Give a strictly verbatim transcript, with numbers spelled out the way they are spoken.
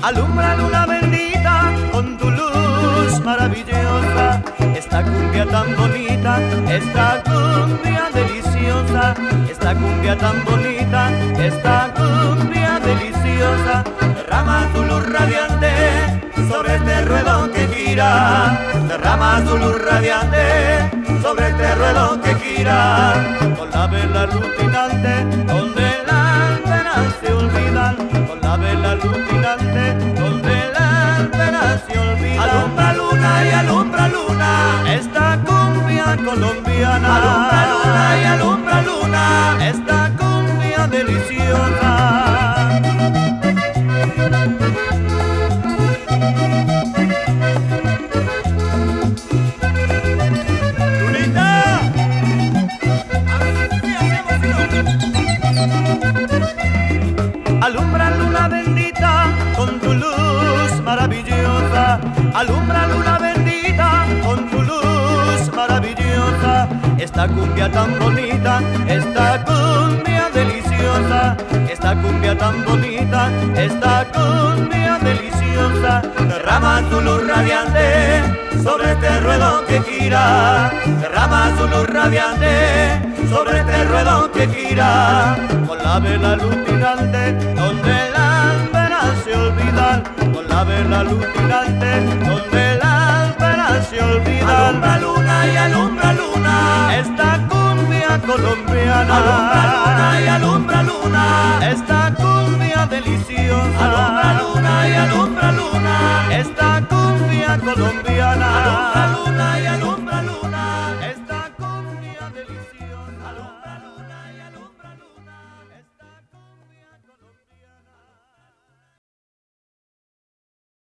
Alumbra luna bendita con tu luz maravillosa, esta cumbia tan bonita, esta cumbia deliciosa, esta cumbia tan bonita, esta cumbia deliciosa. Derrama tu luz radiante sobre este ruedo que gira, derrama tu luz radiante sobre este ruedo que gira, con la vela luminante donde las penas se olvidan, con la vela luminante donde las penas se olvidan. Alumbra luna y alumbra luna esta cumbia colombiana, alumbra luna y alumbra luna esta cumbia deliciosa. Alumbra luna bendita con tu luz maravillosa, alumbra luna bendita con tu luz maravillosa, esta cumbia tan bonita, esta cumbia deliciosa, esta cumbia tan bonita, esta cumbia deliciosa. Derrama tu luz radiante sobre este ruedo que gira, derrama tu luz radiante sobre este ruedo que gira, con la vela luminante donde las penas se olvidan, con la vela luminante donde las penas se olvidan. Alumbra luna y alumbra luna esta cumbia colombiana, alumbra luna y alumbra luna esta cumbia deliciosa, alumbra luna y alumbra luna esta cumbia colombiana.